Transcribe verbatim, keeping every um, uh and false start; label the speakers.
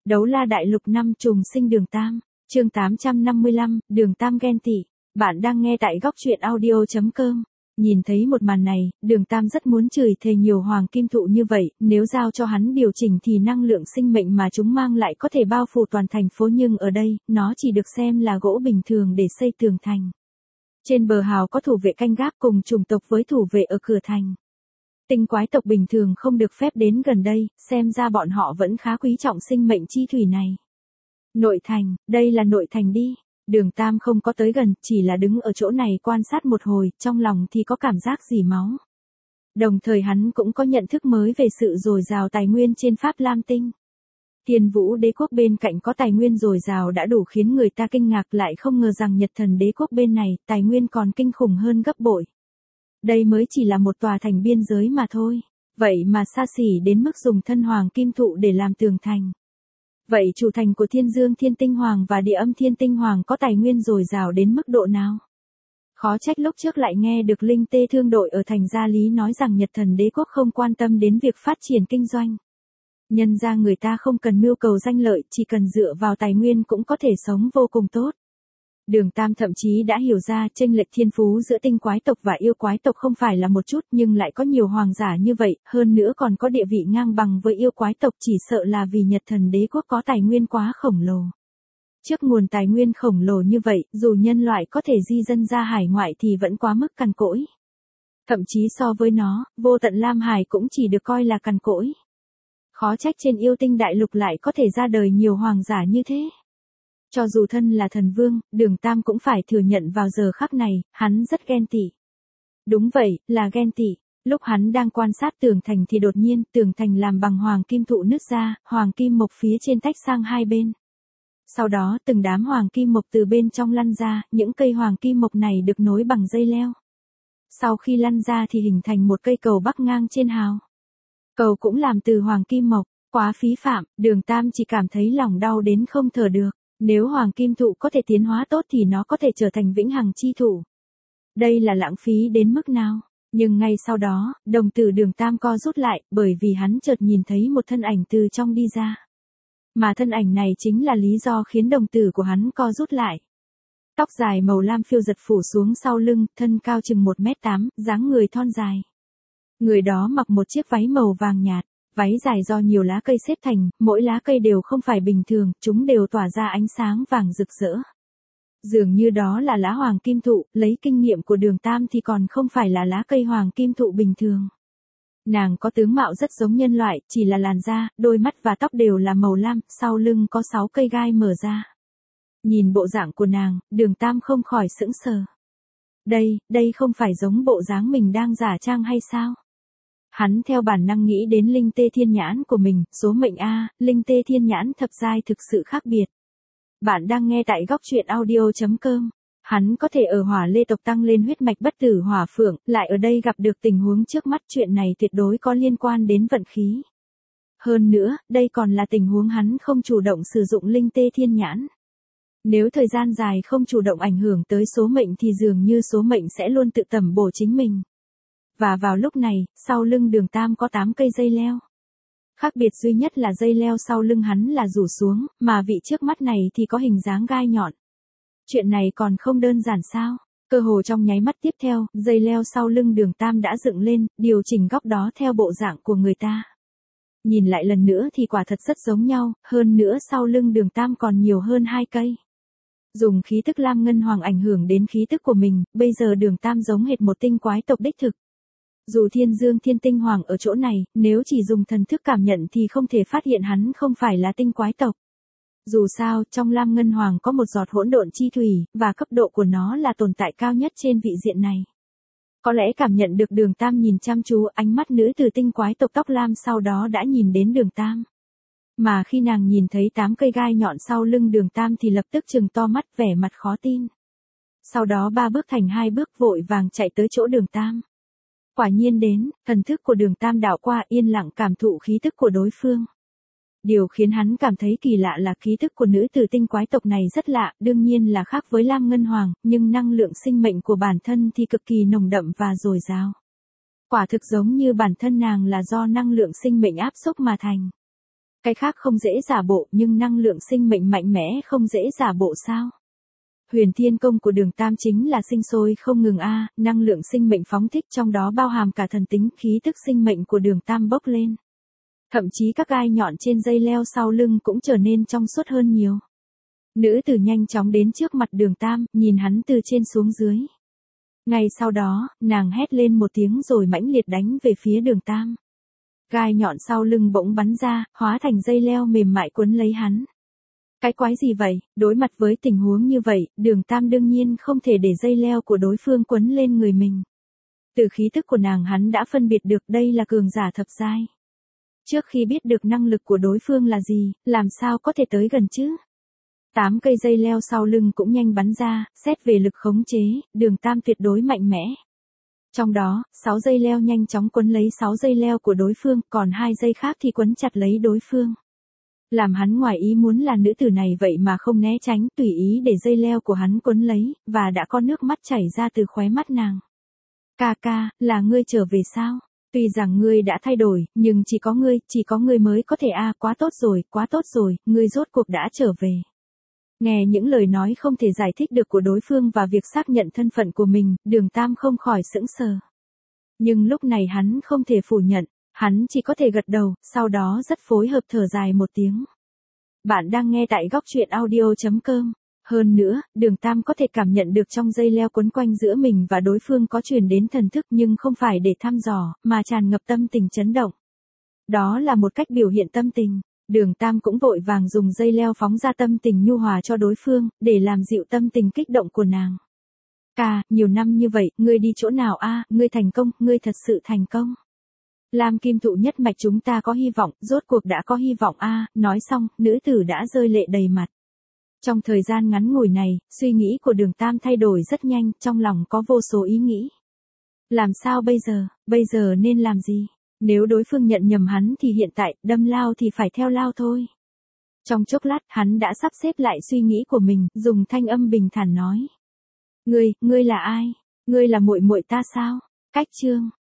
Speaker 1: Đấu la đại lục năm trùng sinh Đường Tam, chương tám trăm năm mươi lăm, Đường Tam ghen tị. Bạn đang nghe tại góc truyện audio chấm com. Nhìn thấy một màn này, Đường Tam rất muốn chửi thề nhiều hoàng kim thụ như vậy, nếu giao cho hắn điều chỉnh thì năng lượng sinh mệnh mà chúng mang lại có thể bao phủ toàn thành phố, nhưng ở đây, nó chỉ được xem là gỗ bình thường để xây tường thành. Trên bờ hào có thủ vệ canh gác cùng chủng tộc với thủ vệ ở cửa thành. Tinh quái tộc bình thường không được phép đến gần đây, xem ra bọn họ vẫn khá quý trọng sinh mệnh chi thủy này. Nội thành, đây là nội thành đi. Đường Tam không có tới gần, chỉ là đứng ở chỗ này quan sát một hồi, trong lòng thì có cảm giác dỉ máu. Đồng thời hắn cũng có nhận thức mới về sự dồi dào tài nguyên trên Pháp Lam Tinh. Thiên Vũ đế quốc bên cạnh có tài nguyên dồi dào đã đủ khiến người ta kinh ngạc, lại không ngờ rằng Nhật Thần đế quốc bên này, tài nguyên còn kinh khủng hơn gấp bội. Đây mới chỉ là một tòa thành biên giới mà thôi, vậy mà xa xỉ đến mức dùng thân hoàng kim thụ để làm tường thành. Vậy chủ thành của Thiên Dương Thiên Tinh Hoàng và Địa Âm Thiên Tinh Hoàng có tài nguyên dồi dào đến mức độ nào? Khó trách lúc trước lại nghe được Linh Tê Thương đội ở thành Gia Lý nói rằng Nhật Thần đế quốc không quan tâm đến việc phát triển kinh doanh. Nhân ra người ta không cần mưu cầu danh lợi, chỉ cần dựa vào tài nguyên cũng có thể sống vô cùng tốt. Đường Tam thậm chí đã hiểu ra chênh lệch thiên phú giữa tinh quái tộc và yêu quái tộc không phải là một chút, nhưng lại có nhiều hoàng giả như vậy, hơn nữa còn có địa vị ngang bằng với yêu quái tộc, chỉ sợ là vì Nhật Thần đế quốc có tài nguyên quá khổng lồ. Trước nguồn tài nguyên khổng lồ như vậy, dù nhân loại có thể di dân ra hải ngoại thì vẫn quá mức cằn cỗi. Thậm chí so với nó, vô tận Lam Hải cũng chỉ được coi là cằn cỗi. Khó trách trên yêu tinh đại lục lại có thể ra đời nhiều hoàng giả như thế. Cho dù thân là thần vương, Đường Tam cũng phải thừa nhận vào giờ khắc này, hắn rất ghen tị. Đúng vậy, là ghen tị. Lúc hắn đang quan sát tường thành thì đột nhiên, tường thành làm bằng hoàng kim thụ nứt ra, hoàng kim mộc phía trên tách sang hai bên. Sau đó, từng đám hoàng kim mộc từ bên trong lăn ra, những cây hoàng kim mộc này được nối bằng dây leo. Sau khi lăn ra thì hình thành một cây cầu bắc ngang trên hào. Cầu cũng làm từ hoàng kim mộc, quá phí phạm, Đường Tam chỉ cảm thấy lòng đau đến không thở được. Nếu hoàng kim thụ có thể tiến hóa tốt thì nó có thể trở thành vĩnh hằng chi thụ. Đây là lãng phí đến mức nào? Nhưng ngay sau đó, đồng tử Đường Tam co rút lại, bởi vì hắn chợt nhìn thấy một thân ảnh từ trong đi ra. Mà thân ảnh này chính là lý do khiến đồng tử của hắn co rút lại. Tóc dài màu lam phiêu giật phủ xuống sau lưng, thân cao chừng một mét tám, dáng người thon dài. Người đó mặc một chiếc váy màu vàng nhạt. Váy dài do nhiều lá cây xếp thành, mỗi lá cây đều không phải bình thường, chúng đều tỏa ra ánh sáng vàng rực rỡ. Dường như đó là lá hoàng kim thụ, lấy kinh nghiệm của Đường Tam thì còn không phải là lá cây hoàng kim thụ bình thường. Nàng có tướng mạo rất giống nhân loại, chỉ là làn da, đôi mắt và tóc đều là màu lam, sau lưng có sáu cây gai mở ra. Nhìn bộ dạng của nàng, Đường Tam không khỏi sững sờ. Đây, đây không phải giống bộ dáng mình đang giả trang hay sao? Hắn theo bản năng nghĩ đến Linh Tê Thiên Nhãn của mình, số mệnh A, Linh Tê Thiên Nhãn thập giai thực sự khác biệt. Bạn đang nghe tại góc truyện audio chấm com. Hắn có thể ở Hỏa Lê tộc tăng lên huyết mạch bất tử hỏa phượng, lại ở đây gặp được tình huống trước mắt, chuyện này tuyệt đối có liên quan đến vận khí. Hơn nữa, đây còn là tình huống hắn không chủ động sử dụng Linh Tê Thiên Nhãn. Nếu thời gian dài không chủ động ảnh hưởng tới số mệnh thì dường như số mệnh sẽ luôn tự tẩm bổ chính mình. Và vào lúc này, sau lưng Đường Tam có tám cây dây leo. Khác biệt duy nhất là dây leo sau lưng hắn là rủ xuống, mà vị trước mắt này thì có hình dáng gai nhọn. Chuyện này còn không đơn giản sao? Cơ hồ trong nháy mắt tiếp theo, dây leo sau lưng Đường Tam đã dựng lên, điều chỉnh góc đó theo bộ dạng của người ta. Nhìn lại lần nữa thì quả thật rất giống nhau, hơn nữa sau lưng Đường Tam còn nhiều hơn hai cây. Dùng khí tức Lam Ngân Hoàng ảnh hưởng đến khí tức của mình, bây giờ Đường Tam giống hệt một tinh quái tộc đích thực. Dù Thiên Dương Thiên Tinh Hoàng ở chỗ này, nếu chỉ dùng thần thức cảm nhận thì không thể phát hiện hắn không phải là tinh quái tộc. Dù sao, trong Lam Ngân Hoàng có một giọt hỗn độn chi thủy, và cấp độ của nó là tồn tại cao nhất trên vị diện này. Có lẽ cảm nhận được Đường Tam nhìn chăm chú, ánh mắt nữ từ tinh quái tộc tóc lam sau đó đã nhìn đến Đường Tam. Mà khi nàng nhìn thấy tám cây gai nhọn sau lưng Đường Tam thì lập tức trừng to mắt, vẻ mặt khó tin. Sau đó ba bước thành hai bước, vội vàng chạy tới chỗ Đường Tam. Quả nhiên đến, thần thức của Đường Tam đảo qua, yên lặng cảm thụ khí tức của đối phương. Điều khiến hắn cảm thấy kỳ lạ là khí tức của nữ tử tinh quái tộc này rất lạ, đương nhiên là khác với Lam Ngân Hoàng, nhưng năng lượng sinh mệnh của bản thân thì cực kỳ nồng đậm và dồi dào. Quả thực giống như bản thân nàng là do năng lượng sinh mệnh áp xúc mà thành. Cái khác không dễ giả bộ nhưng năng lượng sinh mệnh mạnh mẽ không dễ giả bộ sao? Huyền Thiên Công của Đường Tam chính là sinh sôi không ngừng a, năng lượng sinh mệnh phóng thích trong đó bao hàm cả thần tính khí tức sinh mệnh của Đường Tam bốc lên. Thậm chí các gai nhọn trên dây leo sau lưng cũng trở nên trong suốt hơn nhiều. Nữ tử nhanh chóng đến trước mặt Đường Tam, nhìn hắn từ trên xuống dưới. Ngay sau đó, nàng hét lên một tiếng rồi mãnh liệt đánh về phía Đường Tam. Gai nhọn sau lưng bỗng bắn ra, hóa thành dây leo mềm mại quấn lấy hắn. Cái quái gì vậy? Đối mặt với tình huống như vậy, Đường Tam đương nhiên không thể để dây leo của đối phương quấn lên người mình. Từ khí thức của nàng hắn đã phân biệt được đây là cường giả thập giai. Trước khi biết được năng lực của đối phương là gì, làm sao có thể tới gần chứ? Tám cây dây leo sau lưng cũng nhanh bắn ra, xét về lực khống chế, Đường Tam tuyệt đối mạnh mẽ. Trong đó, sáu dây leo nhanh chóng quấn lấy sáu dây leo của đối phương, còn hai dây khác thì quấn chặt lấy đối phương. Làm hắn ngoài ý muốn là nữ tử này vậy mà không né tránh, tùy ý để dây leo của hắn quấn lấy, và đã có nước mắt chảy ra từ khóe mắt nàng. Ca ca, là ngươi trở về sao? Tuy rằng ngươi đã thay đổi, nhưng chỉ có ngươi, chỉ có ngươi mới có thể a, quá tốt rồi, quá tốt rồi, ngươi rốt cuộc đã trở về. Nghe những lời nói không thể giải thích được của đối phương và việc xác nhận thân phận của mình, Đường Tam không khỏi sững sờ. Nhưng lúc này hắn không thể phủ nhận, hắn chỉ có thể gật đầu, sau đó rất phối hợp thở dài một tiếng. Bạn đang nghe tại góc truyện audio chấm com. Hơn nữa, Đường Tam có thể cảm nhận được trong dây leo quấn quanh giữa mình và đối phương có truyền đến thần thức nhưng không phải để thăm dò, mà tràn ngập tâm tình chấn động. Đó là một cách biểu hiện tâm tình. Đường Tam cũng vội vàng dùng dây leo phóng ra tâm tình nhu hòa cho đối phương, để làm dịu tâm tình kích động của nàng. Ca, nhiều năm như vậy, ngươi đi chỗ nào a? Ngươi thành công, ngươi thật sự thành công. Lam Kim Thụ nhất mạch chúng ta có hy vọng, rốt cuộc đã có hy vọng a. Nói xong, nữ tử đã rơi lệ đầy mặt. Trong thời gian ngắn ngủi này, suy nghĩ của Đường Tam thay đổi rất nhanh, trong lòng có vô số ý nghĩ. Làm sao bây giờ, bây giờ nên làm gì? Nếu đối phương nhận nhầm hắn thì hiện tại, đâm lao thì phải theo lao thôi. Trong chốc lát, hắn đã sắp xếp lại suy nghĩ của mình, dùng thanh âm bình thản nói. Ngươi, ngươi là ai? Ngươi là muội muội ta sao? Cách chương.